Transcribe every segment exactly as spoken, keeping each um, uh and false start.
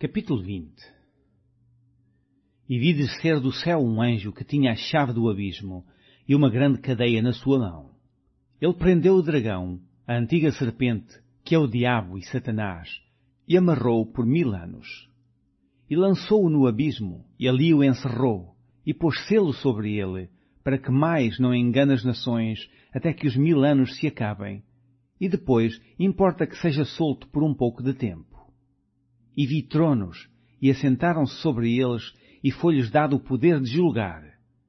Capítulo vinte. E vi descer do céu um anjo que tinha a chave do abismo e uma grande cadeia na sua mão. Ele prendeu o dragão, a antiga serpente, que é o diabo e Satanás, e amarrou-o por mil anos. E lançou-o no abismo, e ali o encerrou, e pôs selo sobre ele, para que mais não engane as nações, até que os mil anos se acabem. E depois importa que seja solto por um pouco de tempo. E vi tronos, e assentaram-se sobre eles, e foi-lhes dado o poder de julgar.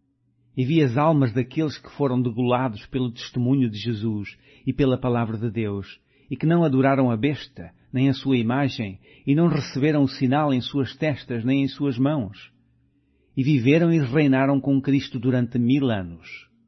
E vi as almas daqueles que foram degolados pelo testemunho de Jesus e pela palavra de Deus, e que não adoraram a besta, nem a sua imagem, e não receberam o sinal em suas testas, nem em suas mãos. E viveram e reinaram com Cristo durante mil anos.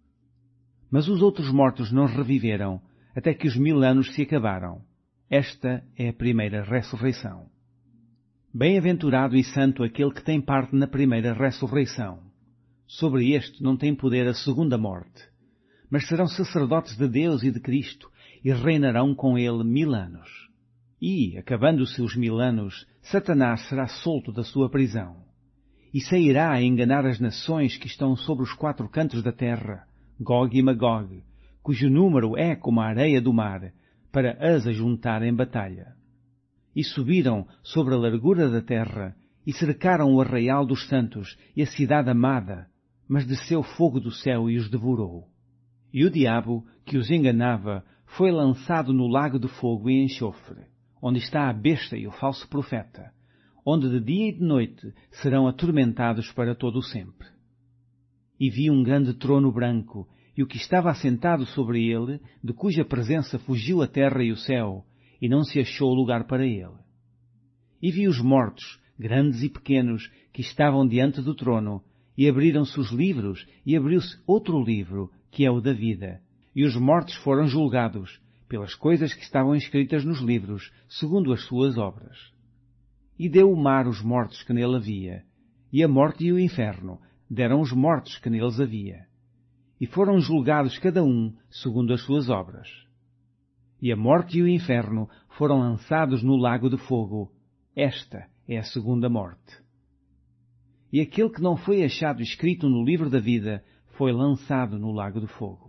Mas os outros mortos não reviveram, até que os mil anos se acabaram. Esta é a primeira ressurreição. Bem-aventurado e santo aquele que tem parte na primeira ressurreição. Sobre este não tem poder a segunda morte, mas serão sacerdotes de Deus e de Cristo, e reinarão com ele mil anos. E, acabando-se os mil anos, Satanás será solto da sua prisão, e sairá a enganar as nações que estão sobre os quatro cantos da terra, Gog e Magog, cujo número é como a areia do mar, para as ajuntar em batalha. E subiram sobre a largura da terra, e cercaram o arraial dos santos e a cidade amada, mas desceu fogo do céu e os devorou. E o diabo, que os enganava, foi lançado no lago de fogo e enxofre, onde está a besta e o falso profeta, onde de dia e de noite serão atormentados para todo o sempre. E vi um grande trono branco, e o que estava assentado sobre ele, de cuja presença fugiu a terra e o céu, e não se achou lugar para ele. E vi os mortos, grandes e pequenos, que estavam diante do trono, e abriram-se os livros, e abriu-se outro livro, que é o da vida. E os mortos foram julgados, pelas coisas que estavam escritas nos livros, segundo as suas obras. E deu o mar os mortos que nele havia, e a morte e o inferno deram os mortos que neles havia. E foram julgados cada um segundo as suas obras. E a morte e o inferno foram lançados no lago de fogo. Esta é a segunda morte. E aquele que não foi achado escrito no livro da vida foi lançado no lago de fogo.